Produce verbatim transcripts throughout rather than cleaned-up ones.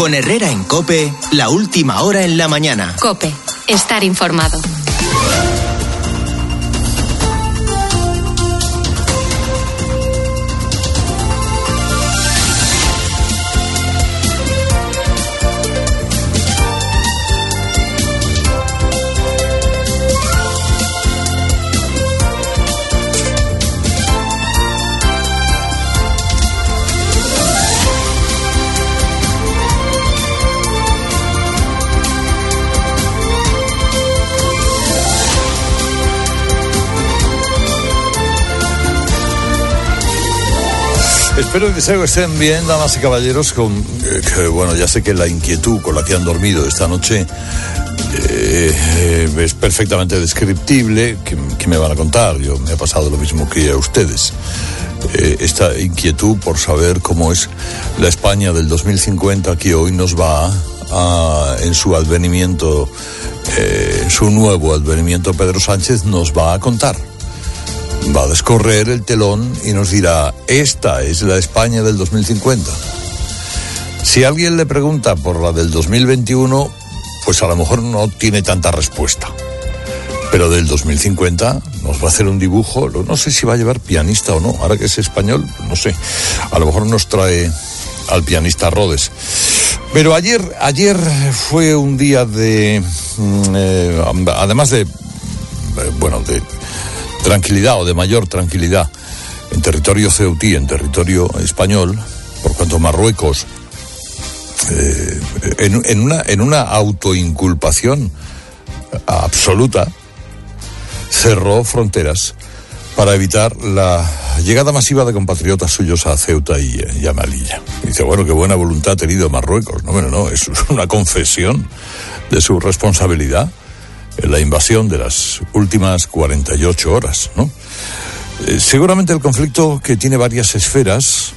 Con Herrera en COPE, la última hora en la mañana. COPE, estar informado. Espero que se estén bien, damas y caballeros, con, eh, que, bueno, ya sé que la inquietud con la que han dormido esta noche eh, es perfectamente descriptible. ¿Qué, qué me van a contar? Yo me ha pasado lo mismo que a ustedes. Eh, esta inquietud por saber cómo es la España del dos mil cincuenta, que hoy nos va a, en su advenimiento, eh, en su nuevo advenimiento, Pedro Sánchez nos va a contar. Va a descorrer el telón y nos dirá, esta es la España del dos mil cincuenta. Si alguien le pregunta por la del dos mil veintiuno, pues a lo mejor no tiene tanta respuesta. Pero del dos mil cincuenta nos va a hacer un dibujo, no sé si va a llevar pianista o no, ahora que es español, no sé. A lo mejor nos trae al pianista Rhodes. Pero ayer, ayer fue un día de, eh, además de, bueno, de tranquilidad o de mayor tranquilidad en territorio ceutí, en territorio español, por cuanto Marruecos, eh, en, en, una, en una autoinculpación absoluta, cerró fronteras para evitar la llegada masiva de compatriotas suyos a Ceuta y, y a Melilla. Y dice, bueno, qué buena voluntad ha tenido Marruecos. No, bueno, no, es una confesión de su responsabilidad en la invasión de las últimas cuarenta y ocho horas, ¿no? Eh, seguramente el conflicto, que tiene varias esferas,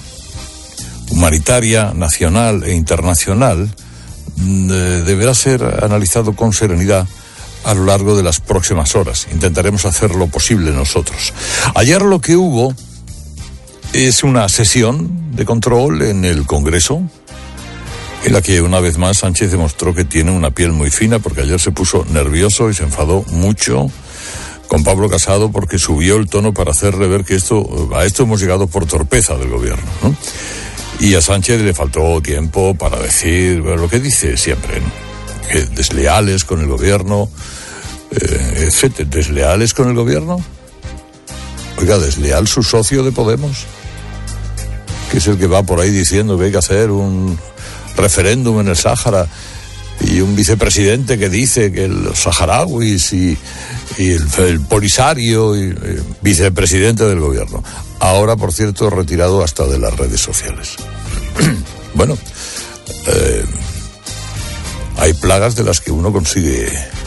humanitaria, nacional e internacional, de, deberá ser analizado con serenidad a lo largo de las próximas horas. Intentaremos hacer lo posible nosotros. Ayer lo que hubo es una sesión de control en el Congreso, en la que una vez más Sánchez demostró que tiene una piel muy fina, porque ayer se puso nervioso y se enfadó mucho con Pablo Casado porque subió el tono para hacerle ver que esto, a esto hemos llegado por torpeza del gobierno, ¿no? Y a Sánchez le faltó tiempo para decir, bueno, lo que dice siempre, ¿no? Que desleales con el gobierno, eh, etcétera. ¿Desleales con el gobierno? Oiga, ¿desleal su socio de Podemos? Que es el que va por ahí diciendo que hay que hacer un referéndum en el Sáhara, y un vicepresidente que dice que los saharauis y, y el, el Polisario, y, y vicepresidente del gobierno. Ahora, por cierto, retirado hasta de las redes sociales. Bueno, eh, hay plagas de las que uno consigue,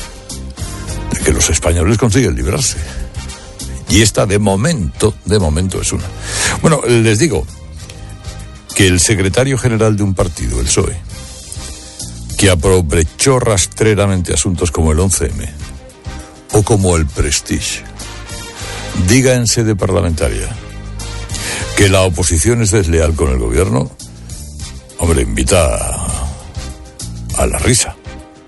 de que los españoles consiguen librarse. Y esta, de momento, de momento es una. Bueno, les digo que el secretario general de un partido, el P S O E, que aprovechó rastreramente asuntos como el once eme o como el Prestige, diga en sede parlamentaria que la oposición es desleal con el gobierno, hombre, invita a, a la risa.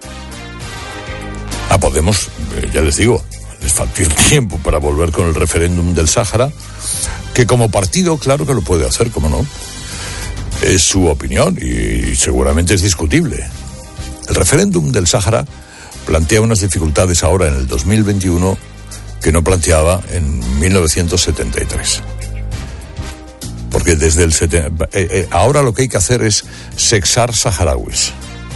A Podemos, ya les digo, les falta el tiempo para volver con el referéndum del Sáhara, que como partido, claro que lo puede hacer, ¿cómo no? Es su opinión y seguramente es discutible. El referéndum del Sáhara plantea unas dificultades ahora en el dos mil veintiuno que no planteaba en mil novecientos setenta y tres. Porque desde el setenta, eh, eh, ahora lo que hay que hacer es sexar saharauis.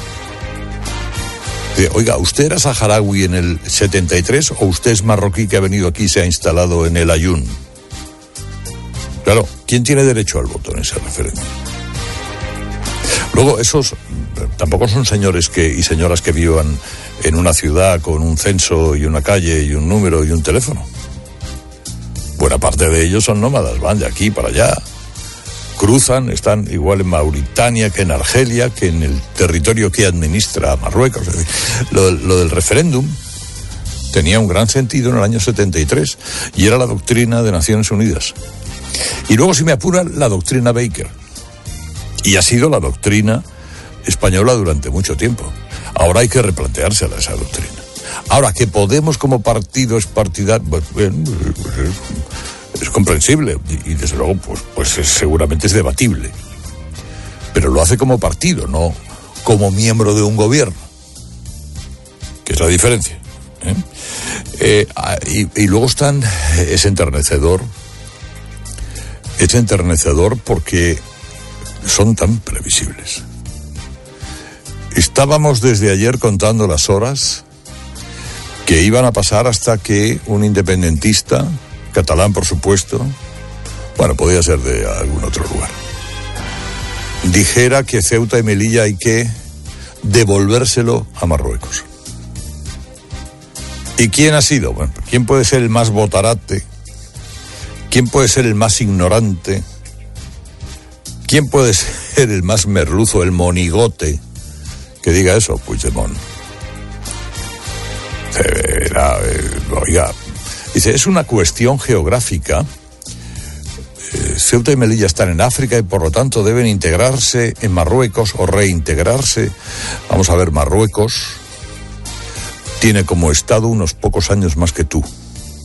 Eh, oiga, ¿usted era saharaui en el setenta y tres o usted es marroquí que ha venido aquí y se ha instalado en el Ayun? Claro, ¿quién tiene derecho al voto en ese referéndum? Luego, esos tampoco son señores que y señoras que vivan en una ciudad con un censo y una calle y un número y un teléfono. Buena parte de ellos son nómadas, van de aquí para allá, cruzan, están igual en Mauritania que en Argelia, que en el territorio que administra Marruecos. Es decir, lo, lo del referéndum tenía un gran sentido en el año setenta y tres y era la doctrina de Naciones Unidas. Y luego, si me apuran, la doctrina Baker. Y ha sido la doctrina española durante mucho tiempo. Ahora hay que replantearse esa doctrina. Ahora, que Podemos como partido es partidario, pues, bien, es comprensible y, y desde luego pues, pues es, seguramente es debatible. Pero lo hace como partido, no como miembro de un gobierno, que es la diferencia. ¿eh? Eh, y, y luego están, es enternecedor, es enternecedor porque son tan previsibles. Estábamos desde ayer contando las horas que iban a pasar hasta que un independentista, catalán por supuesto, bueno, podía ser de algún otro lugar, dijera que Ceuta y Melilla hay que devolvérselo a Marruecos. ¿Y quién ha sido? Bueno, ¿quién puede ser el más botarate? ¿Quién puede ser el más ignorante? ¿Quién puede ser el más merluzo, el monigote que diga eso? Puigdemont. Era, eh, oiga, dice, es una cuestión geográfica. Eh, Ceuta y Melilla están en África y por lo tanto deben integrarse en Marruecos o reintegrarse. Vamos a ver, Marruecos tiene como estado unos pocos años más que tú,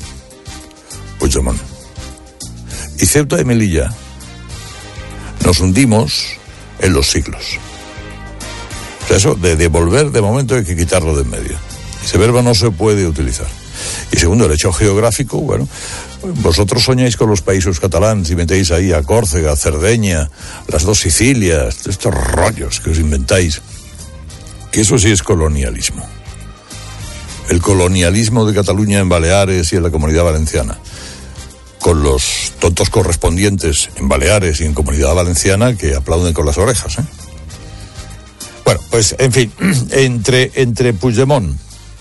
Puigdemont. Y Ceuta y Melilla nos hundimos en los siglos. O sea, eso de devolver, de momento hay que quitarlo de en medio. Ese verbo no se puede utilizar. Y segundo, el hecho geográfico, bueno, vosotros soñáis con los países catalanes y metéis ahí a Córcega, a Cerdeña, las dos Sicilias, estos rollos que os inventáis, que eso sí es colonialismo. El colonialismo de Cataluña en Baleares y en la Comunidad Valenciana, con los tontos correspondientes en Baleares y en Comunidad Valenciana que aplauden con las orejas, ¿eh? Bueno, pues, en fin, entre, entre Puigdemont,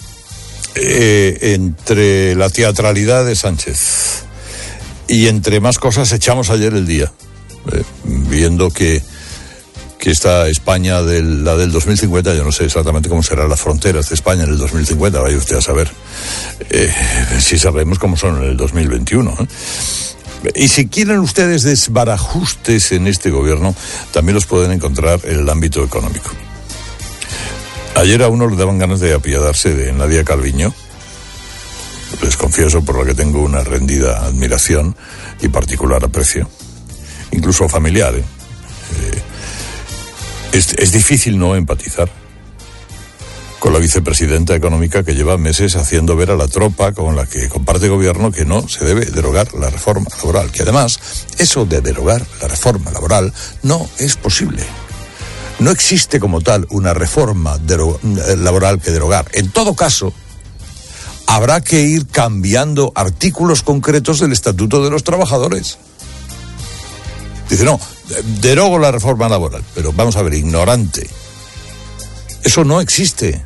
eh, entre la teatralidad de Sánchez y entre más cosas echamos ayer el día, eh, viendo que, que esta España, del, la del dos mil cincuenta, yo no sé exactamente cómo serán las fronteras de España en el dos mil cincuenta, vaya usted a saber eh, si sabemos cómo son en el dos mil veintiuno, ¿eh? Y si quieren ustedes desbarajustes en este gobierno, también los pueden encontrar en el ámbito económico. Ayer a uno le daban ganas de apiadarse de Nadia Calviño. Les confieso por lo que tengo una rendida admiración y particular aprecio, incluso familiar, ¿eh? Eh, es, es difícil no empatizar con la vicepresidenta económica que lleva meses haciendo ver a la tropa con la que comparte gobierno que no se debe derogar la reforma laboral, que además eso de derogar la reforma laboral no es posible. No existe como tal una reforma dero- laboral que derogar. En todo caso, habrá que ir cambiando artículos concretos del Estatuto de los Trabajadores. Dice, no, derogo la reforma laboral, pero vamos a ver, ignorante. Eso no existe.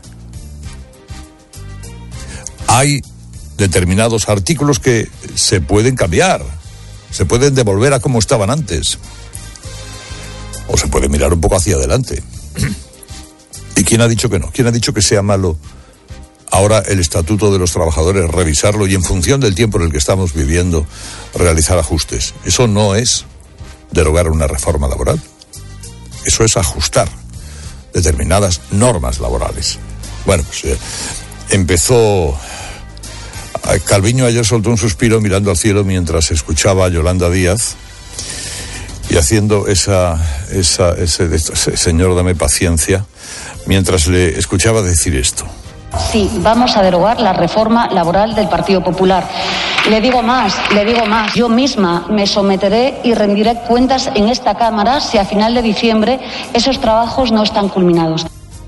Hay determinados artículos que se pueden cambiar, se pueden devolver a como estaban antes. O se puede mirar un poco hacia adelante. ¿Y quién ha dicho que no? ¿Quién ha dicho que sea malo ahora el Estatuto de los Trabajadores, revisarlo y en función del tiempo en el que estamos viviendo, realizar ajustes? Eso no es derogar una reforma laboral. Eso es ajustar determinadas normas laborales. Bueno, pues eh, empezó... Calviño ayer soltó un suspiro mirando al cielo mientras escuchaba a Yolanda Díaz y haciendo esa, esa, ese, ese señor dame paciencia, mientras le escuchaba decir esto. Sí, vamos a derogar la reforma laboral del Partido Popular. Le digo más, le digo más. Yo misma me someteré y rendiré cuentas en esta Cámara si a final de diciembre esos trabajos no están culminados.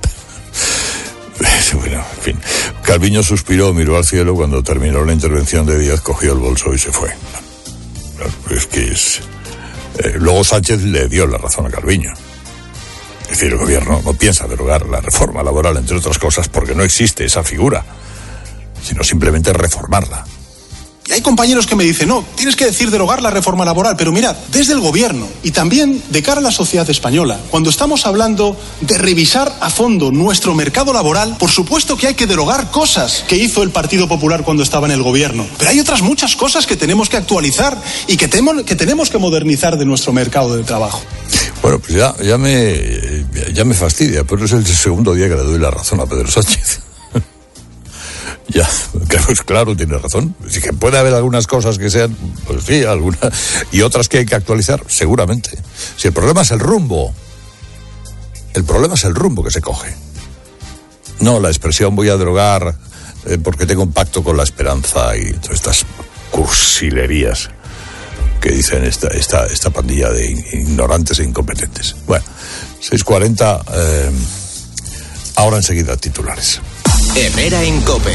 Bueno, en fin. Calviño suspiró, miró al cielo, cuando terminó la intervención de Díaz, cogió el bolso y se fue. Es que es... Eh, luego Sánchez le dio la razón a Calviño. Es decir, el gobierno no piensa derogar la reforma laboral, entre otras cosas, porque no existe esa figura, sino simplemente reformarla. Y hay compañeros que me dicen, no, tienes que decir derogar la reforma laboral, pero mirad, desde el gobierno y también de cara a la sociedad española, cuando estamos hablando de revisar a fondo nuestro mercado laboral, por supuesto que hay que derogar cosas que hizo el Partido Popular cuando estaba en el gobierno, pero hay otras muchas cosas que tenemos que actualizar y que, temo, que tenemos que modernizar de nuestro mercado de trabajo. Bueno, pues ya, ya me ya me fastidia, pero es el segundo día que le doy la razón a Pedro Sánchez. Ya, pues claro, tiene razón. Sí que puede haber algunas cosas que sean, pues sí, algunas, y otras que hay que actualizar, seguramente. Si el problema es el rumbo, el problema es el rumbo que se coge. No la expresión voy a drogar eh, porque tengo un pacto con la esperanza y todas estas cursilerías que dicen esta, esta, esta pandilla de ignorantes e incompetentes. Bueno, seis cuarenta, eh, ahora enseguida titulares. Herrera en COPE.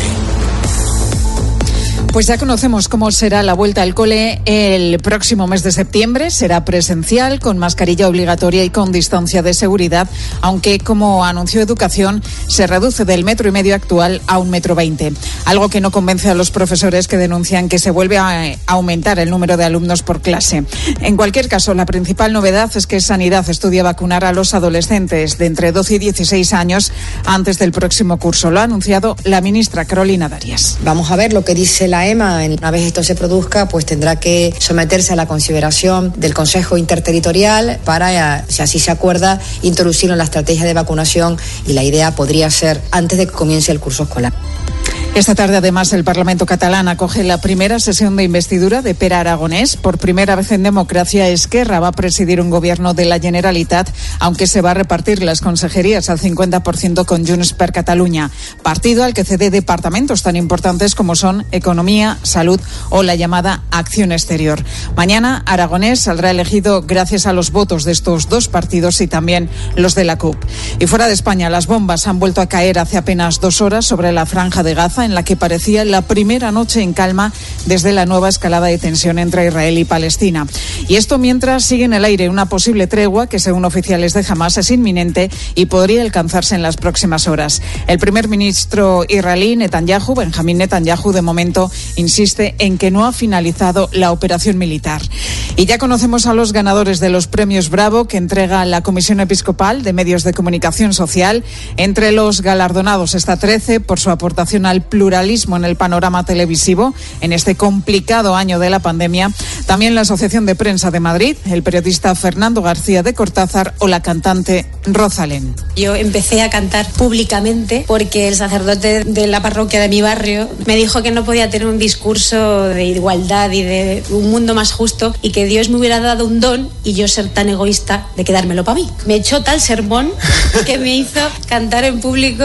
Pues ya conocemos cómo será la vuelta al cole el próximo mes de septiembre. Será presencial, con mascarilla obligatoria y con distancia de seguridad, aunque, como anunció Educación, se reduce del metro y medio actual a un metro veinte. Algo que no convence a los profesores, que denuncian que se vuelve a aumentar el número de alumnos por clase. En cualquier caso, la principal novedad es que Sanidad estudia vacunar a los adolescentes de entre doce y dieciséis años antes del próximo curso. Lo ha anunciado la ministra Carolina Darias. Vamos a ver lo que dice la EMA. Una vez esto se produzca, pues tendrá que someterse a la consideración del Consejo Interterritorial para, si así se acuerda, introducirlo en la estrategia de vacunación, y la idea podría ser antes de que comience el curso escolar. Esta tarde, además, el Parlamento catalán acoge la primera sesión de investidura de Pere Aragonès. Por primera vez en democracia, Esquerra va a presidir un gobierno de la Generalitat, aunque se va a repartir las consejerías al cincuenta por ciento con Junts per Catalunya, partido al que cede departamentos tan importantes como son Economía, Salud o la llamada Acción Exterior. Mañana, Aragonès saldrá elegido gracias a los votos de estos dos partidos y también los de la C U P. Y fuera de España, las bombas han vuelto a caer hace apenas dos horas sobre la Franja de Gaza, en la que parecía la primera noche en calma desde la nueva escalada de tensión entre Israel y Palestina. Y esto mientras sigue en el aire una posible tregua que, según oficiales de Hamás, es inminente y podría alcanzarse en las próximas horas. El primer ministro israelí, Netanyahu, Benjamín Netanyahu, de momento insiste en que no ha finalizado la operación militar. Y ya conocemos a los ganadores de los premios Bravo que entrega la Comisión Episcopal de Medios de Comunicación Social. Entre los galardonados está trece por su aportación al pluralismo en el panorama televisivo en este complicado año de la pandemia. También la Asociación de Prensa de Madrid, el periodista Fernando García de Cortázar o la cantante Rosalén. Yo empecé a cantar públicamente porque el sacerdote de la parroquia de mi barrio me dijo que no podía tener un discurso de igualdad y de un mundo más justo, y que Dios me hubiera dado un don y yo ser tan egoísta de quedármelo para mí. Me echó tal sermón que me hizo cantar en público.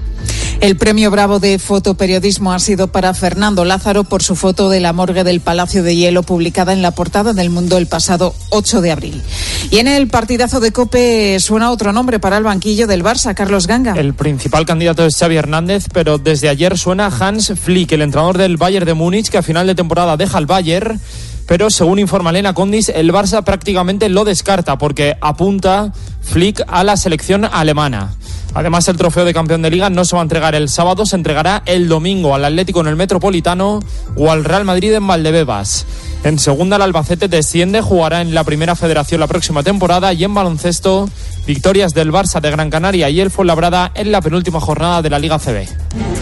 El premio Bravo de fotoperiodismo ha sido para Fernando Lázaro por su foto de la morgue del Palacio de Hielo, publicada en la portada del Mundo el pasado ocho de abril. Y en el partidazo de COPE suena otro nombre para el banquillo del Barça, Carlos Ganga. El principal candidato es Xavi Hernández, pero desde ayer suena Hans Flick, el entrenador del Bayern de Múnich, que a final de temporada deja el Bayern. Pero según informa Elena Condis, el Barça prácticamente lo descarta porque apunta Flick a la selección alemana. Además, el trofeo de campeón de Liga no se va a entregar el sábado, se entregará el domingo al Atlético en el Metropolitano o al Real Madrid en Valdebebas. En segunda, el Albacete desciende, jugará en la Primera Federación la próxima temporada, y en baloncesto, victorias del Barça de Gran Canaria y el Fuenlabrada en la penúltima jornada de la Liga C B.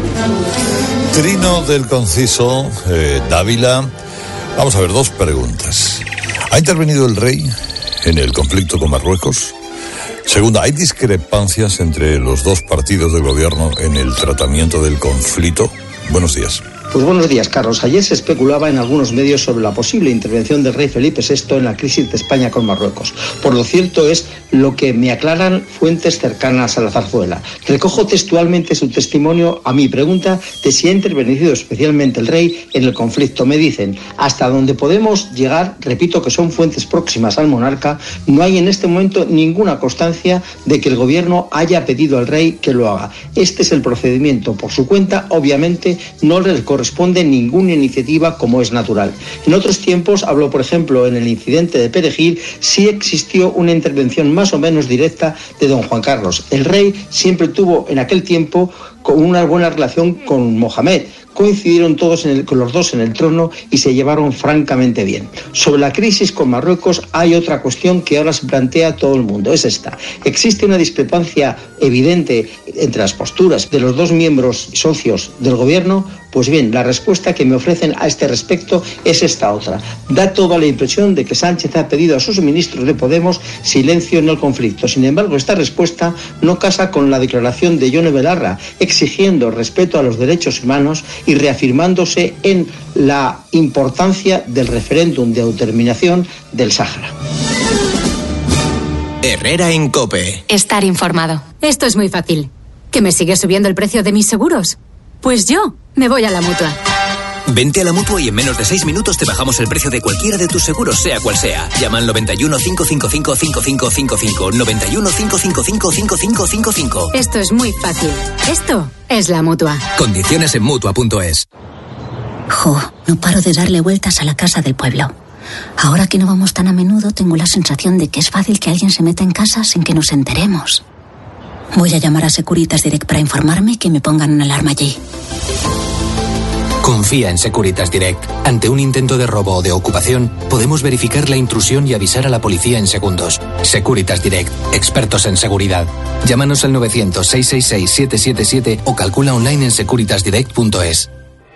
Trino del Conciso, eh, Dávila. Vamos a ver, dos preguntas. ¿Ha intervenido el rey en el conflicto con Marruecos? Segunda, ¿hay discrepancias entre los dos partidos del gobierno en el tratamiento del conflicto? Buenos días. Pues buenos días, Carlos. Ayer se especulaba en algunos medios sobre la posible intervención del rey Felipe sexto en la crisis de España con Marruecos. Por lo cierto es lo que me aclaran fuentes cercanas a la zarzuela. Recojo textualmente su testimonio a mi pregunta de si ha intervenido especialmente el rey en el conflicto. Me dicen, hasta donde podemos llegar, repito que son fuentes próximas al monarca, no hay en este momento ninguna constancia de que el gobierno haya pedido al rey que lo haga. Este es el procedimiento por su cuenta, obviamente no le corresponde ninguna iniciativa, como es natural. En otros tiempos, habló por ejemplo en el incidente de Perejil, sí existió una intervención más o menos directa de don Juan Carlos. El rey siempre tuvo en aquel tiempo con una buena relación con Mohamed. Coincidieron todos en el, con los dos en el trono y se llevaron francamente bien. Sobre la crisis con Marruecos hay otra cuestión que ahora se plantea a todo el mundo, es esta. Existe una discrepancia evidente entre las posturas de los dos miembros socios del gobierno. Pues bien, la respuesta que me ofrecen a este respecto es esta otra. Da toda la impresión de que Sánchez ha pedido a sus ministros de Podemos silencio en el conflicto. Sin embargo, esta respuesta no casa con la declaración de Yone Belarra, exigiendo respeto a los derechos humanos y reafirmándose en la importancia del referéndum de autodeterminación del Sáhara. Herrera en COPE. Estar informado. Esto es muy fácil. ¿Que me sigue subiendo el precio de mis seguros? Pues yo me voy a la Mutua. Vente a la Mutua y en menos de seis minutos te bajamos el precio de cualquiera de tus seguros, sea cual sea. Llama al noventa y uno, cinco cinco cinco, cinco cinco cinco cinco, noventa y uno, cinco cinco cinco, cinco cinco cinco cinco. Esto es muy fácil. Esto es la Mutua. Condiciones en Mutua punto es. Jo, no paro de darle vueltas a la casa del pueblo. Ahora que no vamos tan a menudo, tengo la sensación de que es fácil que alguien se meta en casa sin que nos enteremos. Voy a llamar a Securitas Direct para informarme que me pongan una alarma allí. Confía en Securitas Direct. Ante un intento de robo o de ocupación, podemos verificar la intrusión y avisar a la policía en segundos. Securitas Direct, expertos en seguridad. Llámanos al novecientos, seiscientos sesenta y seis, setecientos setenta y siete o calcula online en securitas direct punto es.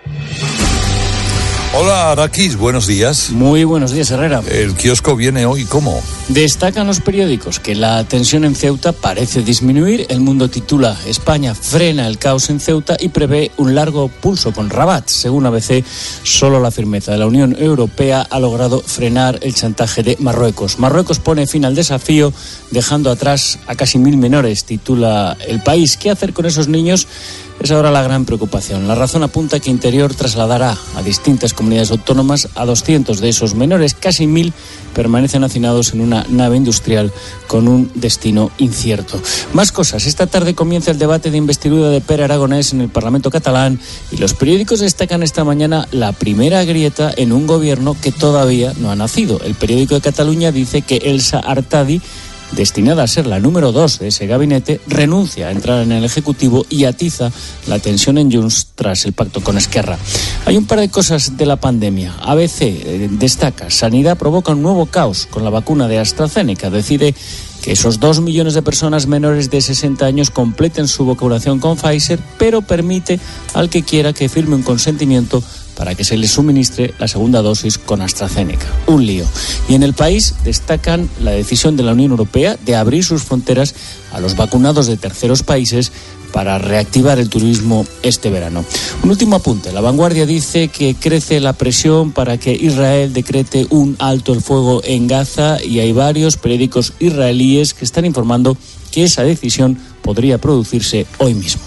Hola, Araquis, buenos días. Muy buenos días, Herrera. El kiosco viene hoy, ¿cómo? Destacan los periódicos que la tensión en Ceuta parece disminuir. El Mundo titula: España frena el caos en Ceuta y prevé un largo pulso con Rabat. Según A B C, solo la firmeza de la Unión Europea ha logrado frenar el chantaje de Marruecos. Marruecos pone fin al desafío, dejando atrás a casi mil menores, titula El País. ¿Qué hacer con esos niños? Es ahora la gran preocupación. La razón apunta que Interior trasladará a distintas comunidades autónomas a doscientos de esos menores. Casi mil permanecen hacinados en una nave industrial con un destino incierto. Más cosas. Esta tarde comienza el debate de investidura de Pere Aragonés en el Parlamento catalán y los periódicos destacan esta mañana la primera grieta en un gobierno que todavía no ha nacido. El periódico de Cataluña dice que Elsa Artadi, destinada a ser la número dos de ese gabinete, renuncia a entrar en el Ejecutivo y atiza la tensión en Junts tras el pacto con Esquerra. Hay un par de cosas de la pandemia. A B C eh, destaca: Sanidad provoca un nuevo caos con la vacuna de AstraZeneca. Decide que esos dos millones de personas menores de sesenta años completen su vacunación con Pfizer, pero permite al que quiera que firme un consentimiento para que se les suministre la segunda dosis con AstraZeneca. Un lío. Y en El País destacan la decisión de la Unión Europea de abrir sus fronteras a los vacunados de terceros países para reactivar el turismo este verano. Un último apunte. La Vanguardia dice que crece la presión para que Israel decrete un alto el fuego en Gaza y hay varios periódicos israelíes que están informando que esa decisión podría producirse hoy mismo.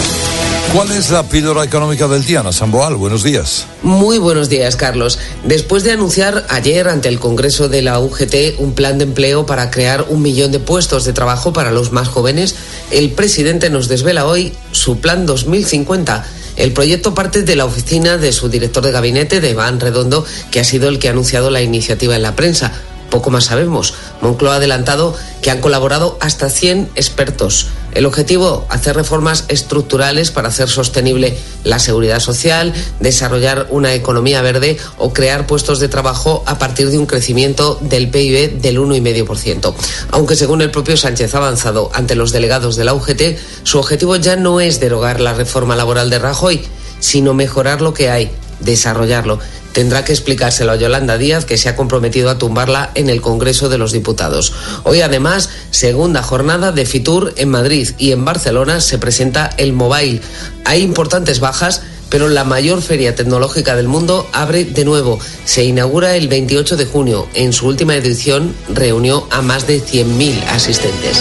¿Cuál es la píldora económica del día, Ana Samboal? Buenos días. Muy buenos días, Carlos. Después de anunciar ayer ante el Congreso de la U G T un plan de empleo para crear un millón de puestos de trabajo para los más jóvenes, el presidente nos desvela hoy su plan dos mil cincuenta. El proyecto parte de la oficina de su director de gabinete, de Iván Redondo, que ha sido el que ha anunciado la iniciativa en la prensa. Poco más sabemos. Moncloa ha adelantado que han colaborado hasta cien expertos. El objetivo: hacer reformas estructurales para hacer sostenible la seguridad social, desarrollar una economía verde o crear puestos de trabajo a partir de un crecimiento del P I B del uno coma cinco por ciento. Aunque según el propio Sánchez ha avanzado ante los delegados de la U G T, su objetivo ya no es derogar la reforma laboral de Rajoy, sino mejorar lo que hay, desarrollarlo. Tendrá que explicárselo a Yolanda Díaz, que se ha comprometido a tumbarla en el Congreso de los Diputados. Hoy, además, segunda jornada de Fitur en Madrid y en Barcelona se presenta el Mobile. Hay importantes bajas, pero la mayor feria tecnológica del mundo abre de nuevo. Se inaugura el veintiocho de junio. En su última edición reunió a más de cien mil asistentes.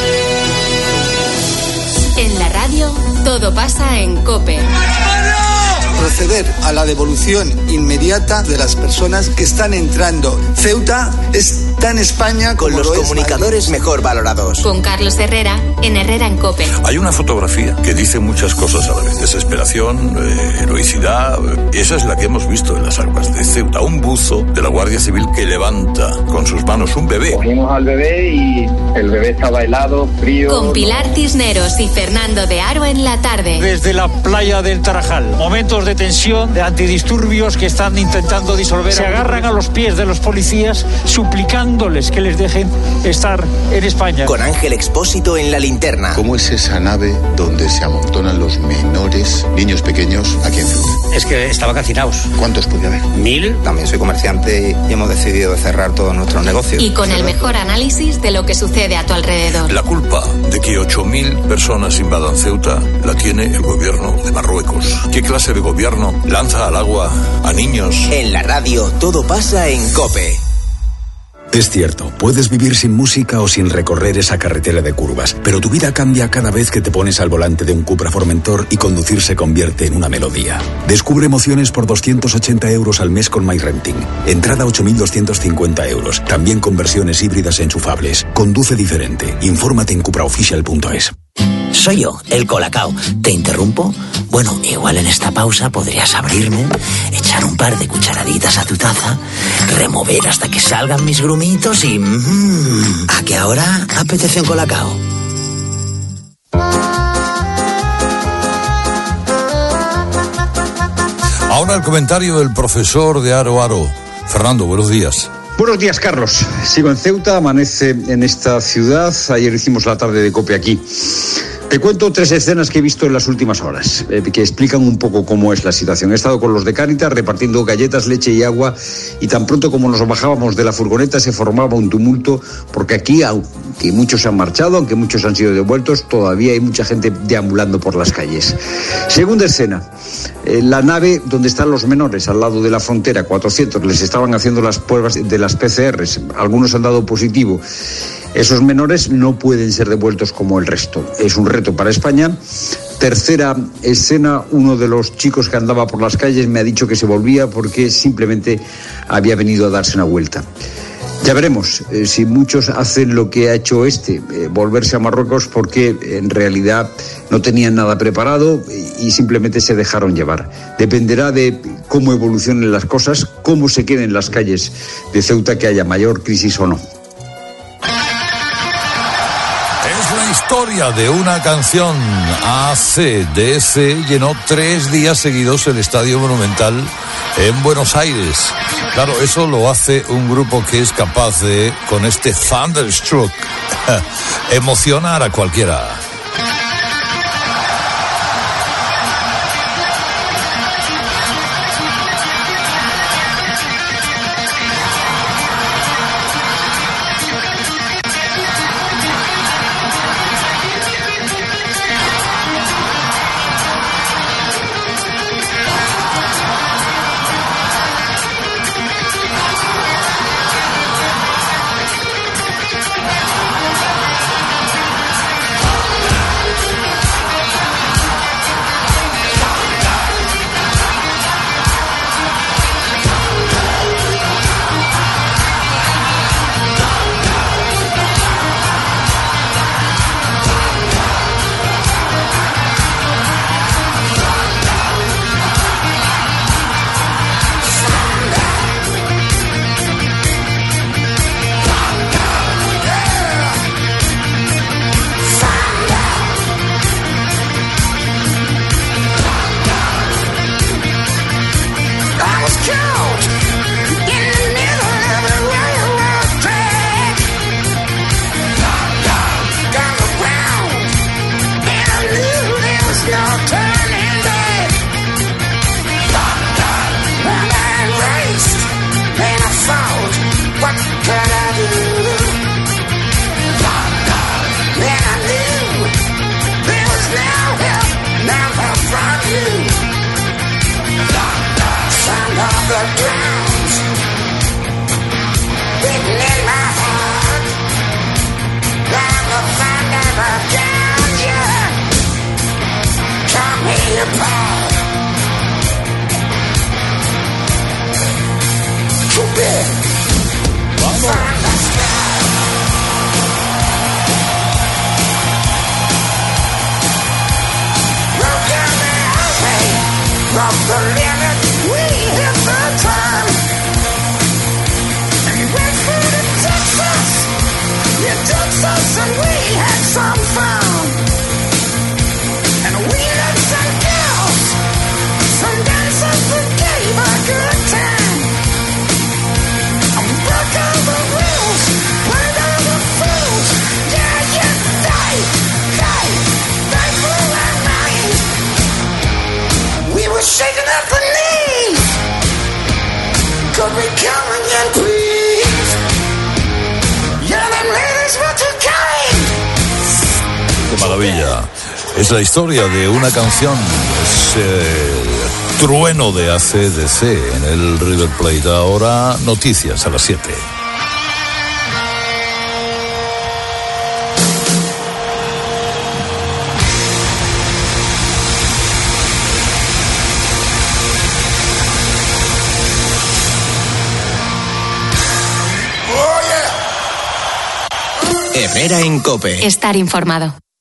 En la radio, todo pasa en COPE. Proceder a la devolución inmediata de las personas que están entrando. Ceuta está en España como con los comunicadores Madrid. Mejor valorados. Con Carlos Herrera, en Herrera en COPE. Hay una fotografía que dice muchas cosas a la vez: desesperación, eh, heroicidad, Esa es la que hemos visto en las aguas de Ceuta. Un buzo de la Guardia Civil que levanta con sus manos un bebé. Cogimos al bebé y el bebé estaba helado, frío. Con Pilar Cisneros y Fernando de Aro en la tarde. Desde la playa del Tarajal. Momentos de tensión, de antidisturbios que están intentando disolver. Se agarran a los pies de los policías suplicándoles que les dejen estar en España. Con Ángel Expósito en La Linterna. ¿Cómo es esa nave donde se amontonan los menores, niños pequeños, aquí en Ceuta? Es que estaban hacinados. ¿Cuántos podía haber? Mil. También soy comerciante y hemos decidido cerrar todos nuestros negocios. Y con el mejor análisis de lo que sucede a tu alrededor. La culpa de que ocho mil personas invadan Ceuta la tiene el gobierno de Marruecos. ¿Qué clase de gobierno lanza al agua a niños? En la radio todo pasa en COPE. Es cierto, puedes vivir sin música o sin recorrer esa carretera de curvas, pero tu vida cambia cada vez que te pones al volante de un Cupra Formentor y conducir se convierte en una melodía. Descubre emociones por doscientos ochenta euros al mes con MyRenting. Entrada ocho mil doscientos cincuenta euros, también con versiones híbridas enchufables. Conduce diferente. Infórmate en cupraofficial punto es. Soy yo, el Colacao. ¿Te interrumpo? Bueno, igual en esta pausa podrías abrirme, echar un par de cucharaditas a tu taza, remover hasta que salgan mis grumitos y... Mmm, ¿a que ahora apetece un Colacao? Ahora el comentario del profesor de Aro Aro. Fernando, buenos días. Buenos días, Carlos. Sigo en Ceuta, amanece en esta ciudad. Ayer hicimos la tarde de COPE aquí. Te cuento tres escenas que he visto en las últimas horas, eh, que explican un poco cómo es la situación. He estado con los de Cáritas repartiendo galletas, leche y agua, y tan pronto como nos bajábamos de la furgoneta se formaba un tumulto, porque aquí, aunque muchos se han marchado, aunque muchos han sido devueltos, todavía hay mucha gente deambulando por las calles. Segunda escena, eh, la nave donde están los menores, al lado de la frontera, cuatrocientos, les estaban haciendo las pruebas de las P C Rs, algunos han dado positivo. Esos menores no pueden ser devueltos como el resto. Es un reto para España. Tercera escena, uno de los chicos que andaba por las calles me ha dicho que se volvía porque simplemente había venido a darse una vuelta. Ya veremos eh, si muchos hacen lo que ha hecho este, eh, volverse a Marruecos porque en realidad no tenían nada preparado y simplemente se dejaron llevar. Dependerá de cómo evolucionen las cosas, cómo se queden las calles de Ceuta, que haya mayor crisis o no. Historia de una canción. A C D C llenó tres días seguidos el Estadio Monumental en Buenos Aires. Claro, eso lo hace un grupo que es capaz de, con este Thunderstruck, emocionar a cualquiera. off the limit, we hit the time. And went through to Texas, yeah, Texas, and we had some fun. And we met some girls, some dancers that gave a good time. And we broke all the rules, played all the fools. Yeah, yeah, they, they, they blew our minds. We were shaking up the knees. Could we come again, please? Yeah, them ladies were too kind. ¡Qué maravilla! Es la historia de una canción, es eh, trueno de A C D C en el River Plate. Ahora noticias a las siete. Herrera en COPE. Estar informado.